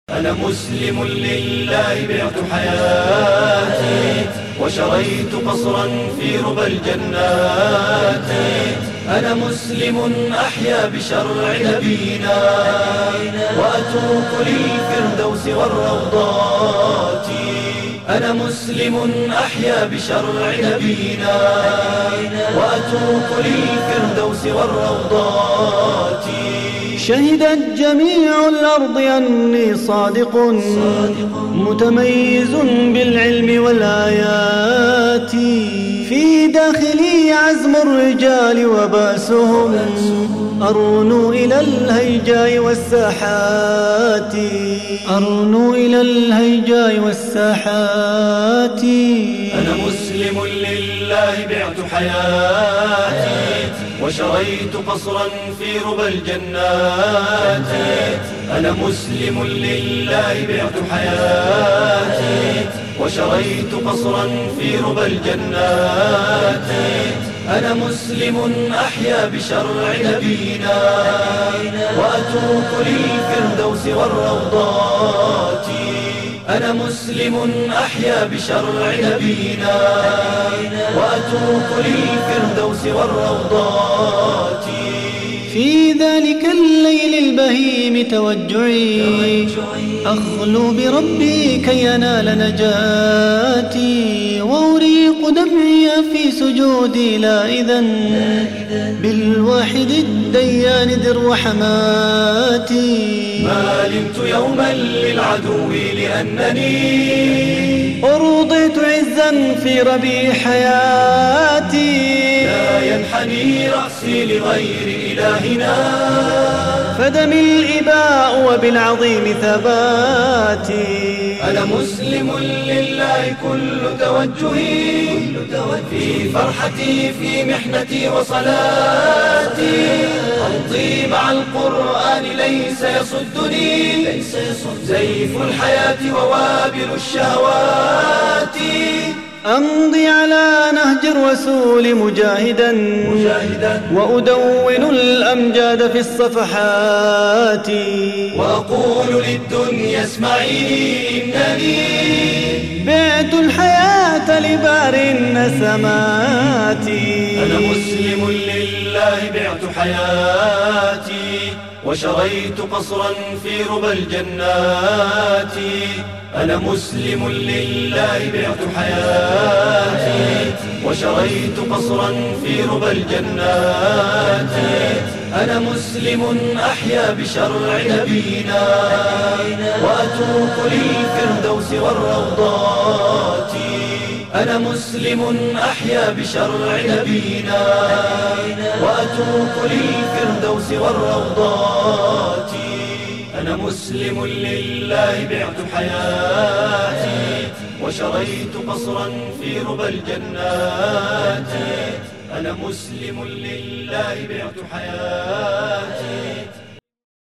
أنا مسلم لله بعت حياتي وشريت قصرا في ربى الجنات. أنا مسلم أحيا بشرع نبينا وأتوق للفردوس والروضات. أنا مسلم أحيا بشرع نبينا وأتوق للفردوس والروضات. شهدت جميع الأرض أني صادق متميز بالعلم والآيات. في داخلي عزم الرجال وباسهم أرنو إلى الهيجاء والساحات. أرنو إلى الهيجاء والساحات. أنا مسلم لله بعت حياتي وشريت قصرا في ربى الجنات. أنا مسلم لله بعت حياتي وشريت قصرا في ربى الجنات. أنا مسلم أحيا بشرع نبينا وأتوق للفردوس والروضات. أنا مسلم أحيا بشرع نبينا وأتوق للفردوس والروضات. في ذلك الليل البهيم توجعي أخلو بربي كي ينال نجاتي. وأريق دمعي في سجودي لائذا بالواحد الديان ذي الرحمات. ما علمت يوما للعدو لأنني أرضيت عزا في ربيع حياتي. لا ينحني رأسي لغير إلهنا فدمي الإباء وبالعظيم ثباتي. أنا مسلم لله كل توجهي في فرحتي في محنتي وصلاتي. أمضي مع القرآن ليس يصدني سيف الحياة ووابل الشهوات. أمضي على نهج الرسول مجاهدا وأدون الأمجاد في الصفحات. وأقول للدنيا اسمعيني إنني بعت الحياة لبار النسمات. أنا مسلم لله بعت حياتي وشريت قصرا في ربى الجنات. أنا مسلم لله بعت حياتي وشريت قصرا في ربى الجنات. أنا مسلم أحيا بشرع نبينا وأتوق للفردوس والروضات. أنا مسلم أحيا بشرع نبينا وأتوق للفردوس والروضات. أنا مسلم لله بعت حياتي وشريت قصرا في ربى الجنات. أنا مسلم لله بعت حياتي